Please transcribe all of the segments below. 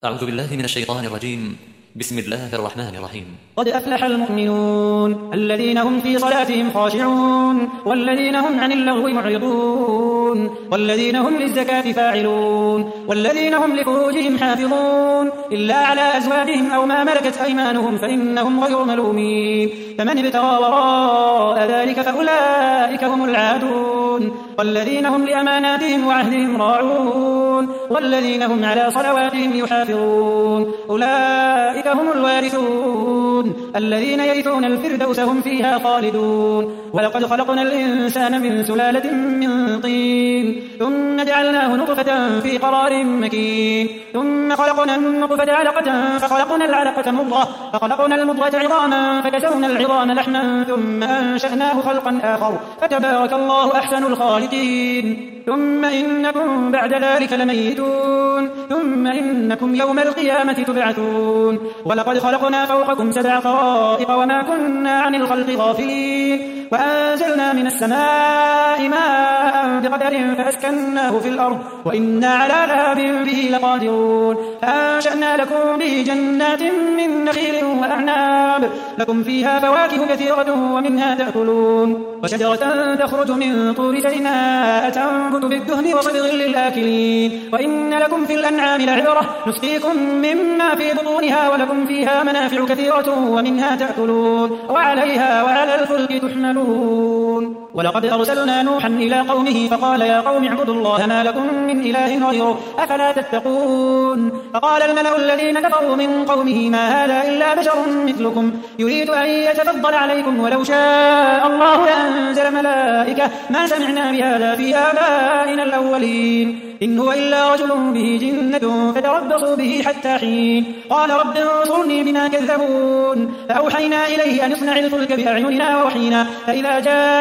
أعوذ بالله من الشيطان الرجيم. بسم الله الرحمن الرحيم. قد أفلح المؤمنون الذين هم في صلاتهم خاشعون والذين هم عن اللغو معرضون والذين هم للزكاة فاعلون والذين هم لفروجهم حافظون إلا على أزواجهم أو ما ملكت أيمانهم فإنهم غير ملومين. فمن ابتغى وراء ذلك فأولئك هم العادون والذين هم لأماناتهم وعهدهم راعون والذين هم على صلواتهم يحافظون أولئك هم الوارثون الذين يرثون الفردوس هم فيها خالدون. ولقد خلقنا الإنسان من سلالة من طين ثم جعلناه نطفة في قرار مكين ثم خلقنا النطفة علقة فخلقنا العلقة مضغة فخلقنا المضغة عظاما فكسونا العظام لحما ثم أنشأناه خلقا آخر فتبارك الله أحسن الخالقين. ثم إنكم بعد ذلك لميتون ثم إنكم يوم القيامة تبعثون. ولقد خلقنا فوقكم 7 طرائق وما كنا عن الخلق غافلين وأنزلنا من السماء ماء بقدر فأسكناه في الأرض وإنا على ذهاب به لقادرون. فأنشأنا لكم به جنات من نخيل وأعناب لكم فيها فواكه كثيرة ومنها تأكلون وشجرة تخرج من طور سيناء تنبت بالدهن وصبغ للآكلين. وإن لكم في الأنعام لعبرة نسقيكم مما في بطونها ولكم فيها منافع كثيرة ومنها تأكلون وعليها وعلى الفلك تحملون. ولقد أرسلنا نوحا إلى قومه فقال يا قوم اعبدوا الله ما لكم من إله غيره أفلا تتقون. فقال الملأ الذين كفروا من قومه ما هذا إلا بشر مثلكم يريد أن يتفضل عليكم ولو شاء الله لأنزل ملائكة ما سمعنا بهذا في آبائنا الأولين إن هو إلا رجل به جنة فتربصوا به حتى حين. قال رب انصرني بما كذبون. فأوحينا إليه أن اصنع الفلك بأعيننا ووحينا فإذا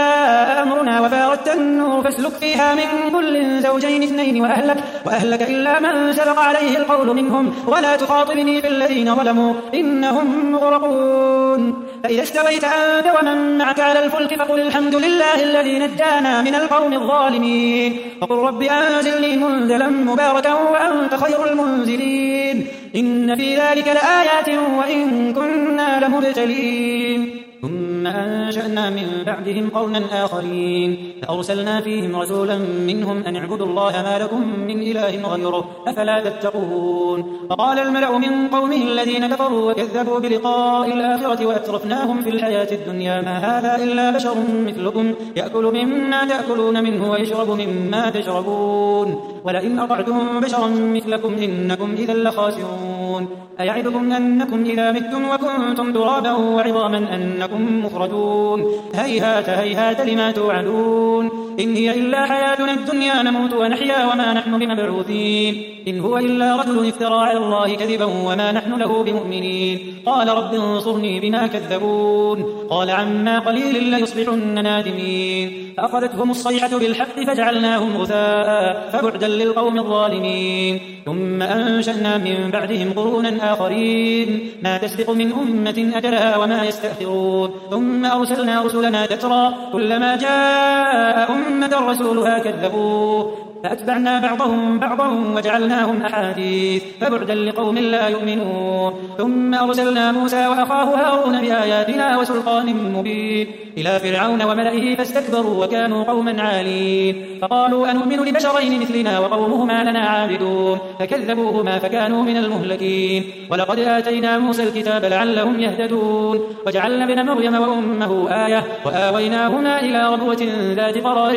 جاء أمرنا وفارت النور فاسلك فيها من كل زوجين 2 وأهلك إلا من سبق عليه القول منهم ولا تخاطبني في الذين ظلموا إنهم مغرقون. فإذا استويت أنت ومن معك على الفلك فقل الحمد لله الذي نجانا من القوم الظالمين وقل رب أنزلني منزلا مباركا وأنت خير المنزلين إن في ذلك لآيات وإن كنا لمبتلين. ثم أنشأنا من بعدهم قرنا آخرين فأرسلنا فيهم رسولا منهم أن اعبدوا الله ما لكم من إله غيره أفلا تتقون. فقال الملأ من قومه الذين كفروا وكذبوا بلقاء الآخرة وأترفناهم في الحياة الدنيا ما هذا إلا بشر مثلكم يأكل مما تأكلون منه ويشرب مما تشربون ولئن أطعتم بشرا مثلكم إنكم إذا لخاسرون. أيعدكم أنكم إذا متم وكنتم ترابا وعظاما أنكم مخرجون هيهات هيهات لما توعدون. إن هي إلا حياتنا الدنيا نموت ونحيا وما نحن بمبعوثين إن هو إلا رجل افترى على الله كذبا وما نحن له بمؤمنين. قال رب انصرني بما كذبون. قال عما قليل ليصبحن نادمين. فأخذتهم الصيحة بالحق فجعلناهم غثاء فبعدا للقوم الظالمين. ثم أنشأنا من بعدهم قرونا آخرين ما تسبق من أمة أجلها وما يستأخرون. ثم أرسلنا رسلنا تترى كلما جاء أمة رسولها كذبوه فأتبعنا بعضهم بعضا وجعلناهم أحاديث فبعدا لقوم لا يؤمنون. ثم أرسلنا موسى وأخاه هارون بآياتنا وسلطان مبين إلى فرعون وملئه فاستكبروا وكانوا قوما عالين فقالوا أنؤمن لبشرين مثلنا وقومهما لنا عابدون فكذبوهما فكانوا من المهلكين. ولقد آتينا موسى الكتاب لعلهم يهتدون وجعلنا ابن مريم وأمه آية وآويناهما إلى ربوة ذات قرار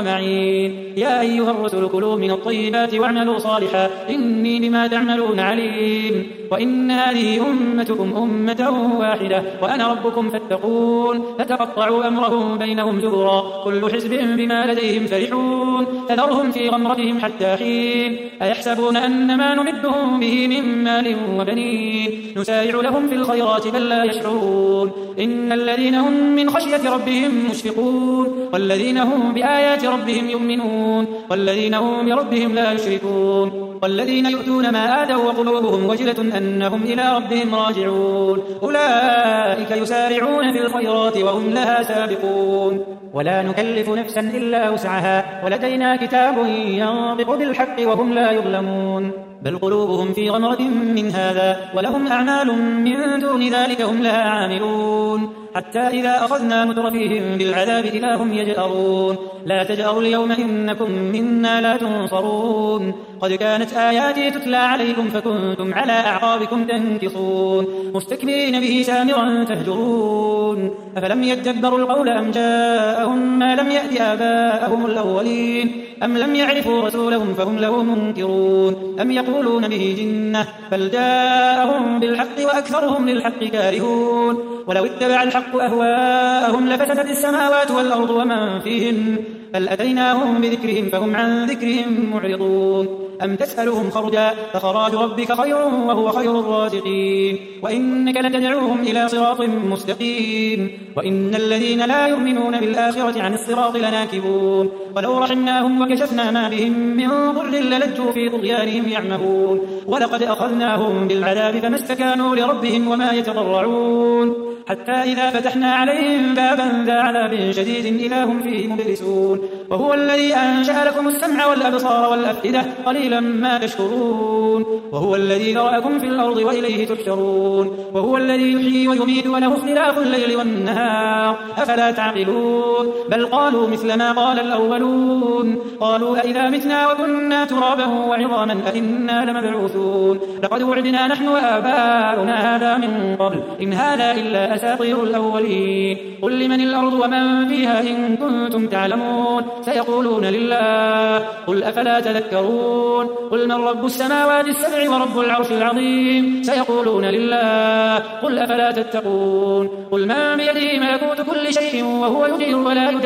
ومعين. يا أيها الرسل كلوا من الطيبات واعملوا صالحا إني بما تعملون عليم. وإن هذه أمتكم أمة واحدة وأنا ربكم فاتقون. فتقطعوا أمرهم بينهم زبرا كل حزب بما لديهم فرحون فذرهم في غمرتهم حتى حين. أيحسبون أن ما نمدهم به من مال وبنين نسارع لهم في الخيرات بل لا يشعرون. إن الذين هم من خشية ربهم مشفقون والذين هم بآيات ربهم يؤمنون والذين هم بربهم لا يشركون والذين يؤتون ما آتوا وقلوبهم وجلة أنهم إلى ربهم راجعون أولئك يسارعون في الخيرات وهم لها سابقون. ولا نكلف نفسا إلا وسعها ولدينا كتاب ينطق بالحق وهم لا يظلمون. بل قلوبهم في غمرة من هذا ولهم أعمال من دون ذلك هم لها عاملون حتى إذا أخذنا مترفيهم بالعذاب إذا هم يجأرون لا تجأروا اليوم إنكم منا لا تنصرون قد كانت آياتي تتلى عليكم فكنتم على أعقابكم تنكصون مستكبرين به سامرا تهجرون أفلم يدبروا القول أم جاءهم ما لم يأت آباءهم الأولين أم لم يعرفوا رسولهم فهم له منكرون أم يقولون به جنة بل جاءهم بالحق وأكثرهم للحق كارهون ولو اتبع الحق أهواءهم لفسدت السماوات والأرض ومن فيهن بل أتيناهم بذكرهم فهم عن ذكرهم معرضون أم تسألهم خرجا فخراج ربك خير وهو خير الرازقين وإنك لتدعوهم إلى صراط مستقيم وإن الذين لا يؤمنون بالآخرة عن الصراط لناكبون ولو رحمناهم وكشفنا ما بهم من ضر للجوا في طغيانهم يعمهون ولقد أخذناهم بالعذاب فما استكانوا لربهم وما يتضرعون حتى إذا فتحنا عليهم بابا ذا عذاب شديد إذا هم فيه مبلسون وهو الذي أنشأ لكم السمع والأبصار والأفئدة قليلا ما تشكرون وهو الذي ذرأكم في الأرض وإليه تحشرون وهو الذي يحيي ويميت وله اختلاف الليل والنهار أفلا تعقلون بل قالوا مثل ما قال الأولون قالوا أئذا متنا وكنا ترابا وعظاما أئنا لمبعوثون لقد وعدنا نحن وآباؤنا هذا من قبل إن هذا إلا أساطير الأولين قل لمن الأرض ومن فيها إن كنتم تعلمون سيقولون لله قل أفلا تذكرون قل من رب السماوات السبع ورب العرش العظيم سيقولون لله قل أفلا تتقون قل من بيده ملكوت كل شيء وهو يجير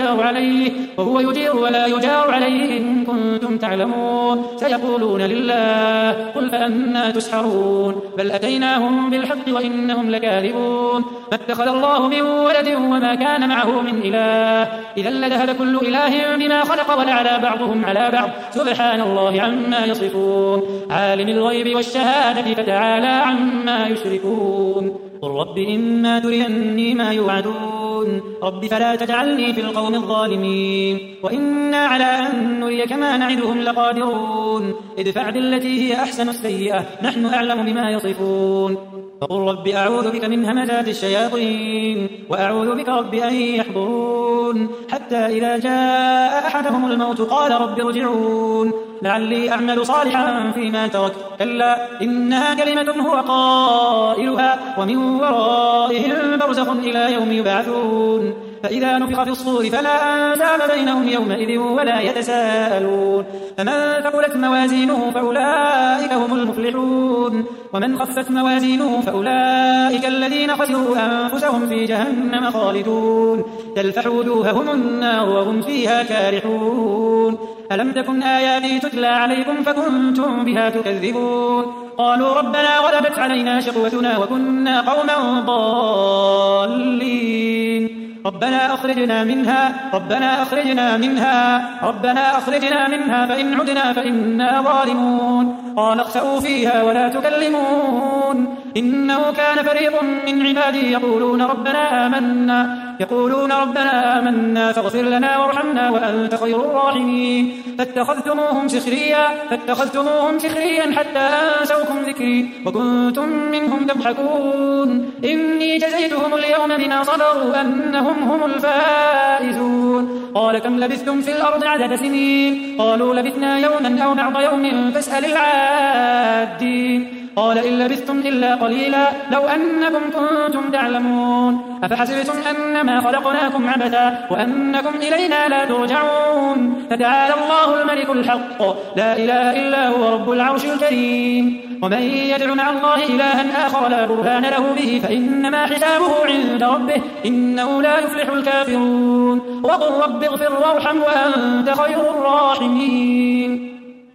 ولا يجار عليه إن كنتم تعلمون سيقولون لله قل فأنا تسحرون بل أتيناهم بالحق وإنهم لكاذبون ما اتخذ الله من ولد وما كان معه من إله إذا لذهب كل إله بما خلق ولعلى بعضهم على بعض سبحان الله عما يصفون عالم الغيب والشهادة فتعالى عما يشركون قل رب إما تريني ما يوعدون رب فلا تجعلني في القوم الظالمين وإنا على أن نريك ما نعدهم لقادرون ادفع بالتي هي أحسن السيئة نحن أعلم بما يصفون فقل رب أعوذ بك من همزات الشياطين وأعوذ بك رب أن يحضرون حتى إذا جاء أحدهم الموت قال رب ارجعون لعلي أعمل صالحا فيما ترك كلا إنها كلمة هو قائلها ومن ورائهم برزخ إلى يوم يبعثون فإذا نفخ في الصور فلا أنساب بينهم يومئذ ولا يتساءلون فمن ثقلت موازينه فأولئك هم المفلحون ومن خفت موازينه فأولئك الذين خسروا أنفسهم في جهنم خالدون تلفح وجوههم النار وهم فيها كارحون ألم تكن آياتي تتلى عليكم فكنتم بها تكذبون قالوا ربنا غلبت علينا شقوتنا وكنا قوما ضالين ربنا أخرجنا منها فإن عدنا فإنا ظالمون قال اخسئوا فيها ولا تكلمون إنه كان فريق من عبادي يقولون ربنا آمنا فاغفر لنا وارحمنا وأنت خير الراحمين فاتخذتموهم سخريا حتى أنسوكم ذكري وكنتم منهم تضحكون إني جزيتهم اليوم بما صبروا أنهم هم الفائزون قال كم لبثتم في الأرض عدد سنين قالوا لبثنا يوما أو بعض يوم فاسأل العادين قال إن لبثتم إلا قليلا لو أنكم كنتم تعلمون أفحسبتم أنما خلقناكم عبثا وأنكم إلينا لا ترجعون فتعالى الله الملك الحق لا إله إلا هو رب العرش الكريم ومن يدع مع الله إلها آخر لا برهان له به فإنما حسابه عند ربه إنه لا يفلح الكافرون وقل رب اغفر وارحم وأنت خير الراحمين